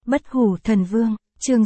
Bất hủ thần vương, chương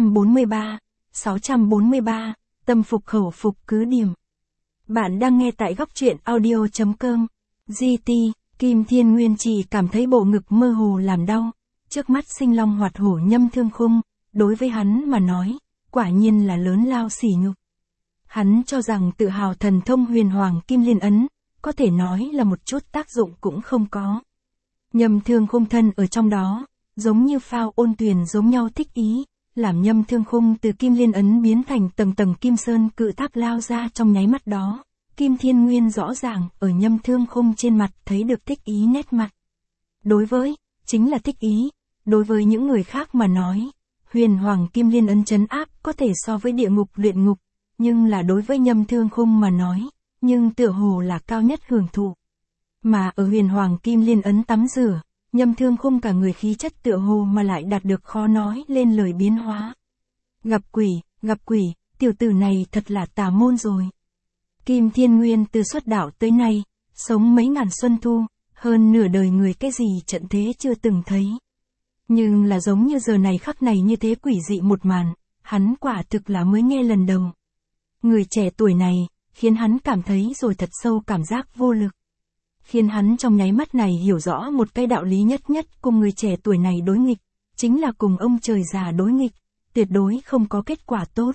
643, tâm phục khẩu phục cứ điểm. Bạn đang nghe tại góc truyện audio.com. GT, Kim Thiên Nguyên chỉ cảm thấy bộ ngực mơ hồ làm đau, trước mắt sinh long hoạt hổ Nhâm Thương Khung, đối với hắn mà nói, quả nhiên là lớn lao sỉ nhục. Hắn cho rằng tự hào thần thông huyền hoàng kim liên ấn, có thể nói là một chút tác dụng cũng không có. Nhâm Thương Khung thân ở trong đó, giống như phao ôn tuyền giống nhau thích ý, làm Nhâm Thương Khung từ kim liên ấn biến thành tầng tầng kim sơn cự tháp lao ra trong nháy mắt đó. Kim Thiên Nguyên rõ ràng ở Nhâm Thương Khung trên mặt thấy được thích ý nét mặt. Chính là thích ý, đối với những người khác mà nói, huyền hoàng kim liên ấn trấn áp có thể so với địa ngục luyện ngục, nhưng là đối với Nhâm Thương Khung mà nói, nhưng tựa hồ là cao nhất hưởng thụ. Mà ở huyền hoàng kim liên ấn tắm rửa, Nhâm Thương Khung cả người khí chất tựa hồ mà lại đạt được khó nói lên lời biến hóa. Gặp quỷ, tiểu tử này thật là tà môn rồi. Kim Thiên Nguyên từ xuất đạo tới nay, sống mấy ngàn xuân thu, hơn nửa đời người cái gì trận thế chưa từng thấy. Nhưng là giống như giờ này khắc này như thế quỷ dị một màn, hắn quả thực là mới nghe lần đầu. Người trẻ tuổi này, khiến hắn cảm thấy rồi thật sâu cảm giác vô lực. Khiến hắn trong nháy mắt này hiểu rõ một cái đạo lý nhất cùng người trẻ tuổi này đối nghịch, chính là cùng ông trời già đối nghịch, tuyệt đối không có kết quả tốt.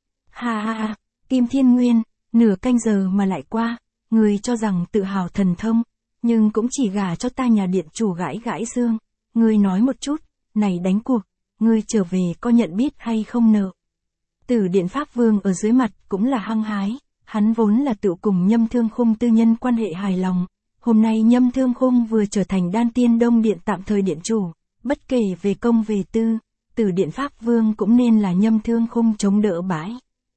Ha, Kim Thiên Nguyên, nửa canh giờ mà lại qua, người cho rằng tự hào thần thông, nhưng cũng chỉ gả cho ta nhà điện chủ gãi xương, ngươi nói một chút, này đánh cuộc, ngươi trở về có nhận biết hay không nợ. Tử Điện Pháp Vương ở dưới mặt cũng là hăng hái, hắn vốn là tự cùng Nhâm Thương Khung tư nhân quan hệ hài lòng. Hôm nay Nhâm Thương Khung vừa trở thành Đan Tiên Đông Điện tạm thời điện chủ, bất kể về công về tư, Tử Điện Pháp Vương cũng nên là Nhâm Thương Khung chống đỡ bãi.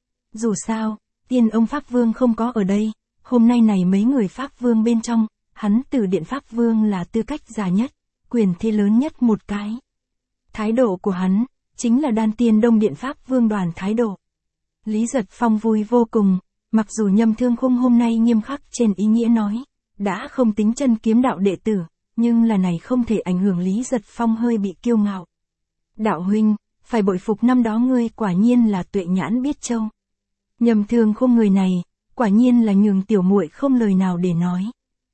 Dù sao, tiên ông Pháp Vương không có ở đây, hôm nay này mấy người Pháp Vương bên trong, hắn Tử Điện Pháp Vương là tư cách già nhất, quyền thế lớn nhất một cái. Thái độ của hắn, chính là Đan Tiên Đông Điện Pháp Vương đoàn thái độ. Lý Giật Phong vui vô cùng, mặc dù Nhâm Thương Khung hôm nay nghiêm khắc trên ý nghĩa nói, đã không tính chân kiếm đạo đệ tử, nhưng là này không thể ảnh hưởng Lý Giật Phong hơi bị kiêu ngạo. Đạo huynh, phải bội phục năm đó ngươi quả nhiên là tuệ nhãn biết châu. Nhâm Thương Khung người này, quả nhiên là nhường tiểu muội không lời nào để nói.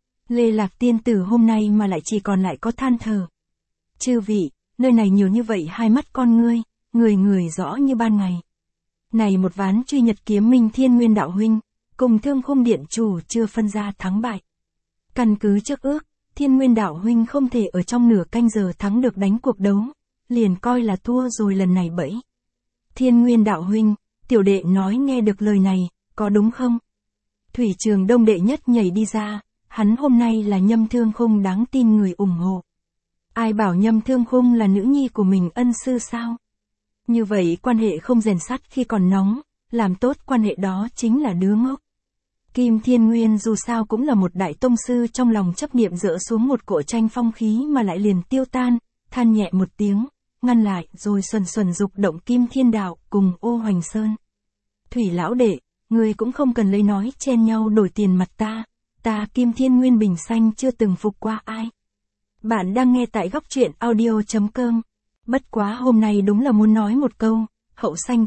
Lê Lạc tiên tử hôm nay mà lại chỉ còn lại có than thở. Chư vị, nơi này nhiều như vậy hai mắt con ngươi, người rõ như ban ngày. Này một ván truy nhật kiếm minh Thiên Nguyên đạo huynh, cùng Thương Khung điện chủ chưa phân ra thắng bại. Căn cứ trước ước, Thiên Nguyên đạo huynh không thể ở trong nửa canh giờ thắng được đánh cuộc đấu, liền coi là thua rồi lần này bẫy. Thiên Nguyên đạo huynh, tiểu đệ nói nghe được lời này, có đúng không? Thủy Trường Đông đệ nhất nhảy đi ra, hắn hôm nay là Nhâm Thương Khung đáng tin người ủng hộ. Ai bảo Nhâm Thương Khung là nữ nhi của mình ân sư sao? Như vậy quan hệ không rèn sắt khi còn nóng, làm tốt quan hệ đó chính là đứa ngốc. Kim Thiên Nguyên dù sao cũng là một đại tông sư, trong lòng chấp niệm dỡ xuống một cỗ tranh phong khí mà lại liền tiêu tan, than nhẹ một tiếng, ngăn lại rồi xuẩn dục động Kim Thiên Đạo cùng Ô Hoành Sơn. Thủy lão đệ, người cũng không cần lấy nói chen nhau đổi tiền mặt ta Kim Thiên Nguyên bình xanh chưa từng phục qua ai. Bạn đang nghe tại góc truyện audio.com. Bất quá hôm nay đúng là muốn nói một câu, hậu sanh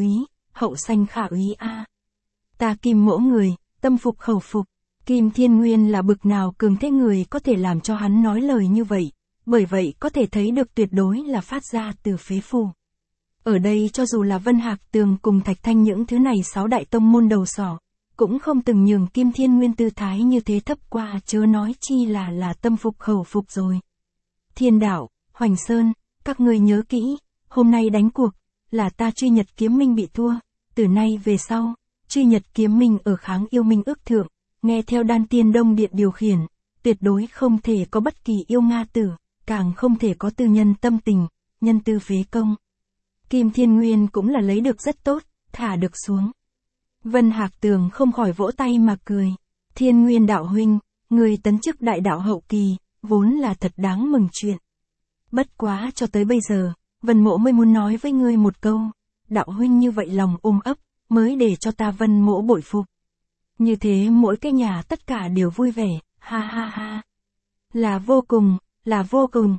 khả úy a. Ta Kim mỗ người, tâm phục khẩu phục. Kim Thiên Nguyên là bực nào cường thế người có thể làm cho hắn nói lời như vậy, bởi vậy có thể thấy được tuyệt đối là phát ra từ phế phủ. Ở đây cho dù là Vân Hạc Tường cùng Thạch Thanh những thứ này 6 đại tông môn đầu sỏ, cũng không từng nhường Kim Thiên Nguyên tư thái như thế thấp qua, chớ nói chi là tâm phục khẩu phục rồi. Thiên Đạo, Hoành Sơn, các ngươi nhớ kỹ, hôm nay đánh cuộc, là ta truy nhật kiếm minh bị thua, từ nay về sau, truy nhật kiếm minh ở kháng yêu minh ước thượng, nghe theo Đan Tiên Đông Điện điều khiển, tuyệt đối không thể có bất kỳ yêu Nga tử, càng không thể có tư nhân tâm tình, nhân tư phế công. Kim Thiên Nguyên cũng là lấy được rất tốt, thả được xuống. Vân Hạc Tường không khỏi vỗ tay mà cười. Thiên Nguyên đạo huynh, người tấn chức đại đạo hậu kỳ, vốn là thật đáng mừng chuyện. Bất quá cho tới bây giờ, Vân mỗ mới muốn nói với ngươi một câu, đạo huynh như vậy lòng ôm ấp, mới để cho ta Vân mỗ bội phục. Như thế mỗi cái nhà tất cả đều vui vẻ, ha. Là vô cùng.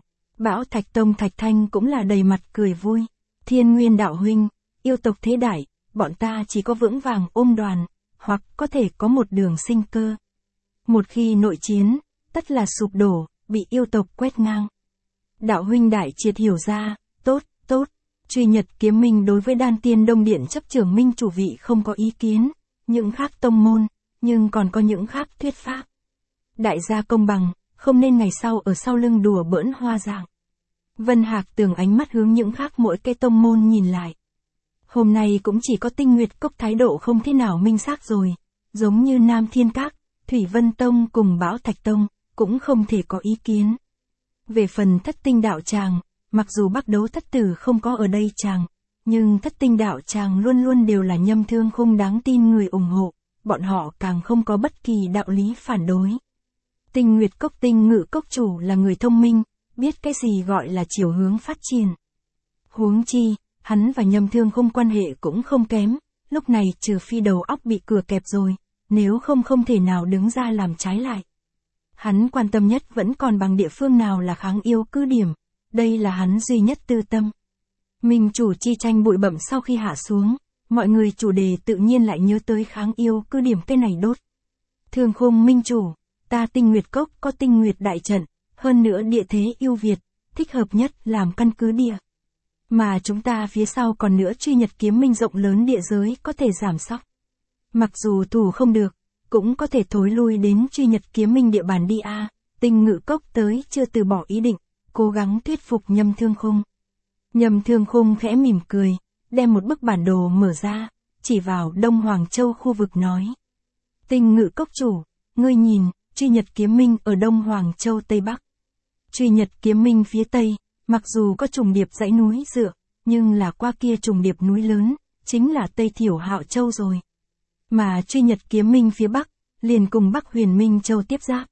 Bảo Thạch Tông Thạch Thanh cũng là đầy mặt cười vui. Thiên Nguyên đạo huynh, yêu tộc thế đại, bọn ta chỉ có vững vàng ôm đoàn, hoặc có thể có một đường sinh cơ. Một khi nội chiến, tất là sụp đổ, bị yêu tộc quét ngang. Đạo huynh đại triệt hiểu ra, tốt, tốt. Truy Nhật Kiếm Minh đối với Đan Tiên Đông Điện chấp trưởng minh chủ vị không có ý kiến, những khác tông môn, nhưng còn có những khác thuyết pháp. Đại gia công bằng, không nên ngày sau ở sau lưng đùa bỡn hoa dạng. Vân Hạc Tường ánh mắt hướng những khác mỗi cái tông môn nhìn lại. Hôm nay cũng chỉ có Tinh Nguyệt Cốc thái độ không thế nào minh xác rồi, giống như Nam Thiên Các, Thủy Vân Tông cùng Bảo Thạch Tông, cũng không thể có ý kiến. Về phần Thất Tinh đạo tràng, mặc dù Bắc Đấu Thất Tử không có ở đây chàng, nhưng Thất Tinh đạo tràng luôn luôn đều là Nhâm Thương Khung đáng tin người ủng hộ, bọn họ càng không có bất kỳ đạo lý phản đối. Tinh Nguyệt Cốc Tinh Ngự Cốc chủ là người thông minh, biết cái gì gọi là chiều hướng phát triển. Huống chi, hắn và Nhâm Thương Khung quan hệ cũng không kém, lúc này trừ phi đầu óc bị cửa kẹp rồi, nếu không thể nào đứng ra làm trái lại. Hắn quan tâm nhất vẫn còn bằng địa phương nào là kháng yêu cứ điểm, đây là hắn duy nhất tư tâm. Minh chủ chi tranh bụi bặm sau khi hạ xuống, mọi người chủ đề tự nhiên lại nhớ tới kháng yêu cứ điểm cái này đốt. Thương Khung minh chủ, ta Tinh Nguyệt Cốc có Tinh Nguyệt đại trận, hơn nữa địa thế ưu việt, thích hợp nhất làm căn cứ địa. Mà chúng ta phía sau còn nữa Truy Nhật Kiếm Minh rộng lớn địa giới có thể giảm sóc. Mặc dù thủ không được, cũng có thể thối lui đến Truy Nhật Kiếm Minh địa bàn đi a. Tinh Ngự Cốc tới chưa từ bỏ ý định, cố gắng thuyết phục Nhâm Thương Khung. Nhâm Thương Khung khẽ mỉm cười, đem một bức bản đồ mở ra, chỉ vào Đông Hoàng Châu khu vực nói. Tinh Ngự Cốc chủ, ngươi nhìn, Truy Nhật Kiếm Minh ở Đông Hoàng Châu Tây Bắc. Truy Nhật Kiếm Minh phía Tây, mặc dù có trùng điệp dãy núi dựa, nhưng là qua kia trùng điệp núi lớn, chính là Tây Thiểu Hạo Châu rồi. Mà Truy Nhật Kiếm Minh phía Bắc, liền cùng Bắc Huyền Minh Châu tiếp giáp.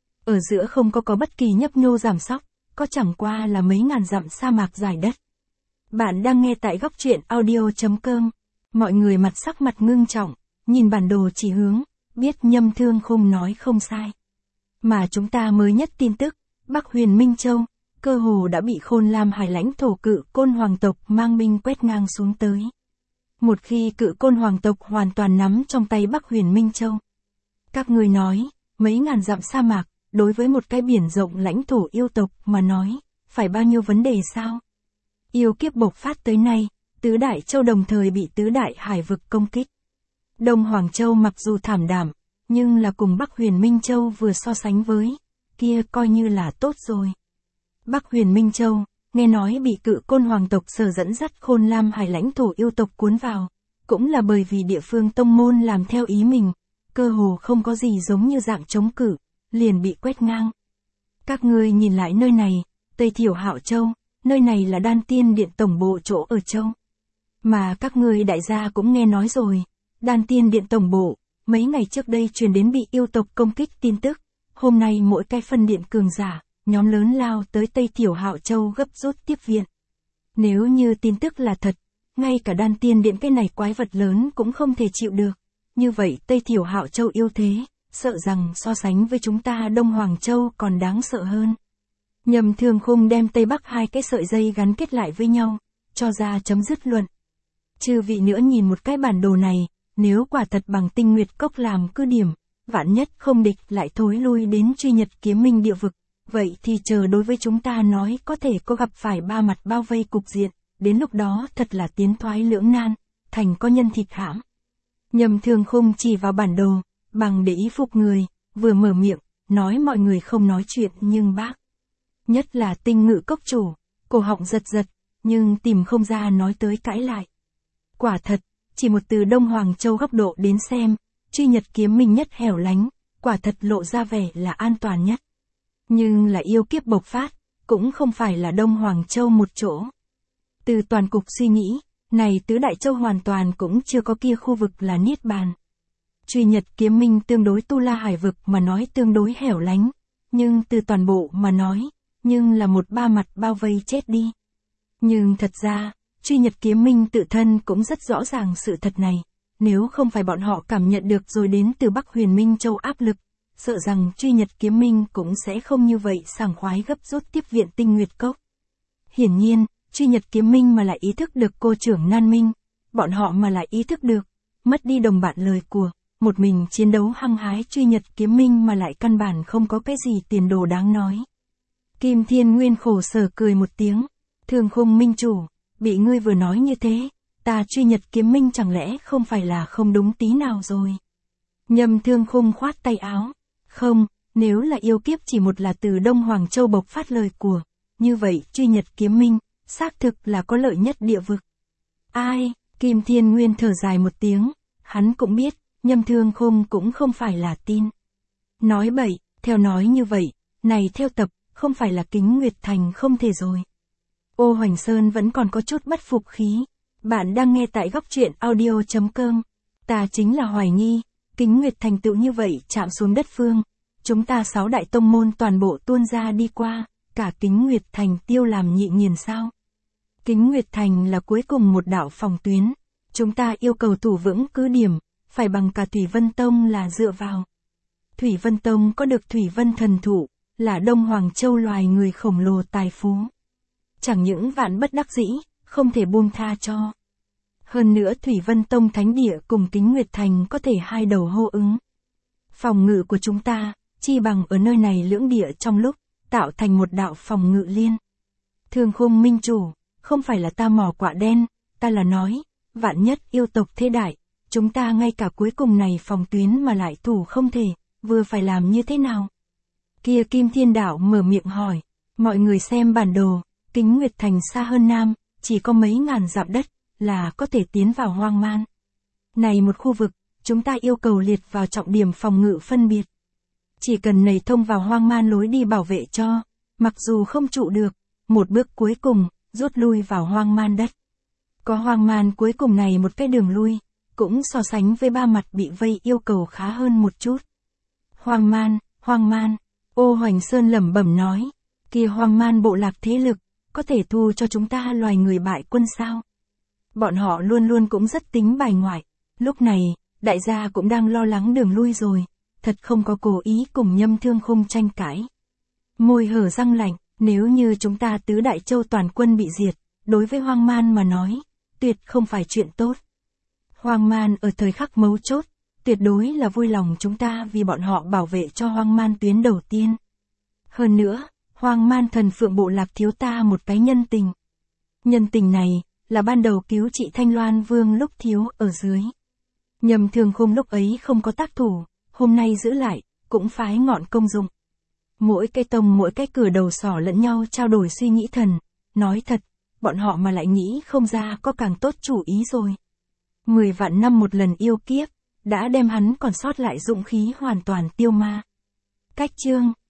Ở giữa không có bất kỳ nhấp nhô giảm sóc, có chẳng qua là mấy ngàn dặm sa mạc dài đất. Bạn đang nghe tại góc truyện audio.com. Mọi người sắc mặt ngưng trọng, nhìn bản đồ chỉ hướng, biết Nhâm Thương Khung nói không sai. Mà chúng ta mới nhất tin tức, Bắc Huyền Minh Châu, cơ hồ đã bị Khôn Lam Hải lãnh thổ Cự Côn Hoàng tộc mang binh quét ngang xuống tới. Một khi Cự Côn Hoàng tộc hoàn toàn nắm trong tay Bắc Huyền Minh Châu. Các người nói, mấy ngàn dặm sa mạc, đối với một cái biển rộng lãnh thổ yêu tộc mà nói, phải bao nhiêu vấn đề sao? Yêu kiếp bộc phát tới nay, tứ đại châu đồng thời bị tứ đại hải vực công kích. Đông Hoàng Châu mặc dù thảm đảm, nhưng là cùng Bắc Huyền Minh Châu vừa so sánh với, kia coi như là tốt rồi. Bắc Huyền Minh Châu, nghe nói bị Cự Côn Hoàng tộc sở dẫn dắt Khôn Lam Hải lãnh thổ yêu tộc cuốn vào, cũng là bởi vì địa phương tông môn làm theo ý mình, cơ hồ không có gì giống như dạng chống cự, liền bị quét ngang. Các ngươi nhìn lại nơi này, Tây Thiểu Hạo Châu, nơi này là Đan Tiên Điện tổng bộ chỗ ở châu. Mà các ngươi đại gia cũng nghe nói rồi, Đan Tiên Điện tổng bộ, mấy ngày trước đây truyền đến bị yêu tộc công kích tin tức, hôm nay mỗi cái phân điện cường giả, nhóm lớn lao tới Tây Thiểu Hạo Châu gấp rút tiếp viện. Nếu như tin tức là thật, ngay cả Đan Tiên Điện cái này quái vật lớn cũng không thể chịu được, như vậy Tây Thiểu Hạo Châu yêu thế, sợ rằng so sánh với chúng ta Đông Hoàng Châu còn đáng sợ hơn. Nhâm Thương Khung đem Tây Bắc hai cái sợi dây gắn kết lại với nhau, cho ra chấm dứt luận. Chư vị nữa nhìn một cái bản đồ này, nếu quả thật bằng Tinh Nguyệt Cốc làm cứ điểm, vạn nhất không địch lại thối lui đến Truy Nhật Kiếm Minh địa vực, vậy thì chờ đối với chúng ta nói có thể có gặp phải ba mặt bao vây cục diện, đến lúc đó thật là tiến thoái lưỡng nan, thành có nhân thịt hãm. Nhâm Thương Khung chỉ vào bản đồ, bằng để ý phục người, vừa mở miệng, nói mọi người không nói chuyện nhưng bác. Nhất là Tinh Ngự Cốc chủ, cổ họng giật giật, nhưng tìm không ra nói tới cãi lại. Quả thật, chỉ một từ Đông Hoàng Châu góc độ đến xem, Truy Nhật Kiếm Minh nhất hẻo lánh, quả thật lộ ra vẻ là an toàn nhất. Nhưng là yêu kiếp bộc phát, cũng không phải là Đông Hoàng Châu một chỗ. Từ toàn cục suy nghĩ, này tứ đại châu hoàn toàn cũng chưa có kia khu vực là Niết Bàn. Truy Nhật Kiếm Minh tương đối Tu La Hải vực mà nói tương đối hẻo lánh, nhưng từ toàn bộ mà nói, nhưng là một ba mặt bao vây chết đi. Nhưng thật ra, Truy Nhật Kiếm Minh tự thân cũng rất rõ ràng sự thật này, nếu không phải bọn họ cảm nhận được rồi đến từ Bắc Huyền Minh Châu áp lực, sợ rằng Truy Nhật Kiếm Minh cũng sẽ không như vậy sảng khoái gấp rút tiếp viện Tinh Nguyệt Cốc. Hiển nhiên, Truy Nhật Kiếm Minh mà lại ý thức được cô trưởng Nan Minh, bọn họ mà lại ý thức được, mất đi đồng bạn lời của, một mình chiến đấu hăng hái Truy Nhật Kiếm Minh mà lại căn bản không có cái gì tiền đồ đáng nói. Kim Thiên Nguyên khổ sở cười một tiếng, Thương Khung Minh chủ, bị ngươi vừa nói như thế, ta Truy Nhật Kiếm Minh chẳng lẽ không phải là không đúng tí nào rồi. Nhâm Thương Khung khoát tay áo, không, nếu là yêu kiếp chỉ một là từ Đông Hoàng Châu bộc phát lời của, như vậy Truy Nhật Kiếm Minh, xác thực là có lợi nhất địa vực. Ai, Kim Thiên Nguyên thở dài một tiếng, hắn cũng biết, Nhâm Thương Khung cũng không phải là tin. Nói bậy, theo nói như vậy, này theo tập, không phải là Kính Nguyệt Thành không thể rồi. Ô Hoành Sơn vẫn còn có chút bất phục khí. Bạn đang nghe tại góc truyện audio.com. Ta chính là hoài nghi, Kính Nguyệt Thành tựu như vậy chạm xuống đất phương. Chúng ta 6 đại tông môn toàn bộ tuôn ra đi qua, cả Kính Nguyệt Thành tiêu làm nhị nghiền sao. Kính Nguyệt Thành là cuối cùng một đạo phòng tuyến. Chúng ta yêu cầu thủ vững cứ điểm, phải bằng cả Thủy Vân Tông là dựa vào. Thủy Vân Tông có được Thủy Vân Thần Thụ, là Đông Hoàng Châu loài người khổng lồ tài phú. Chẳng những vạn bất đắc dĩ, không thể buông tha cho. Hơn nữa Thủy Vân Tông thánh địa cùng Kính Nguyệt Thành có thể hai đầu hô ứng. Phòng ngự của chúng ta, chi bằng ở nơi này lưỡng địa trong lúc, tạo thành một đạo phòng ngự liên. Thương Khung Minh chủ, không phải là ta mò quạ đen, ta là nói, vạn nhất yêu tộc thế đại, chúng ta ngay cả cuối cùng này phòng tuyến mà lại thủ không thể, vừa phải làm như thế nào? Kia Kim Thiên Đạo mở miệng hỏi, mọi người xem bản đồ, Kính Nguyệt Thành xa hơn Nam, chỉ có mấy ngàn dặm đất, là có thể tiến vào Hoang Man. Này một khu vực, chúng ta yêu cầu liệt vào trọng điểm phòng ngự phân biệt. Chỉ cần nảy thông vào Hoang Man lối đi bảo vệ cho, mặc dù không trụ được, một bước cuối cùng, rút lui vào Hoang Man đất. Có Hoang Man cuối cùng này một cái đường lui, cũng so sánh với ba mặt bị vây yêu cầu khá hơn một chút. Hoang Man, Ô Hoành Sơn lẩm bẩm nói, kia Hoang Man bộ lạc thế lực, có thể thu cho chúng ta loài người bại quân sao? Bọn họ luôn luôn cũng rất tính bài ngoại, lúc này, đại gia cũng đang lo lắng đường lui rồi, thật không có cố ý cùng Nhâm Thương Khung tranh cãi. Môi hở răng lạnh, nếu như chúng ta tứ đại châu toàn quân bị diệt, đối với Hoang Man mà nói, tuyệt không phải chuyện tốt. Hoang Man ở thời khắc mấu chốt, tuyệt đối là vui lòng chúng ta vì bọn họ bảo vệ cho Hoang Man tuyến đầu tiên. Hơn nữa, Hoang Man thần phượng bộ lạc thiếu ta một cái nhân tình. Nhân tình này, là ban đầu cứu trị Thanh Loan Vương lúc thiếu ở dưới. Nhâm Thương Khung lúc ấy không có tác thủ, hôm nay giữ lại, cũng phái ngọn công dụng. Mỗi cái tông mỗi cái cửa đầu sỏ lẫn nhau trao đổi suy nghĩ thần, nói thật, bọn họ mà lại nghĩ không ra có càng tốt chủ ý rồi. 10 vạn năm một lần yêu kiếp, đã đem hắn còn sót lại dụng khí hoàn toàn tiêu ma. Cách chương